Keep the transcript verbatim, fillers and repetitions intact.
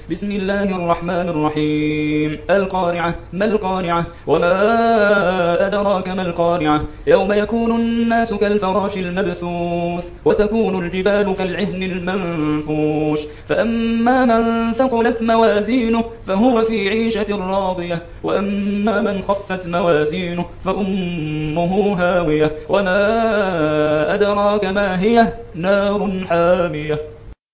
بسم الله الرحمن الرحيم القارعة ما القارعة وما أدراك ما القارعة يوم يكون الناس كالفراش المبثوث وتكون الجبال كالعهن المنفوش فأما من ثقلت موازينه فهو في عيشة راضية وأما من خفت موازينه فأمه هاوية وما أدراك ما هي نار حامية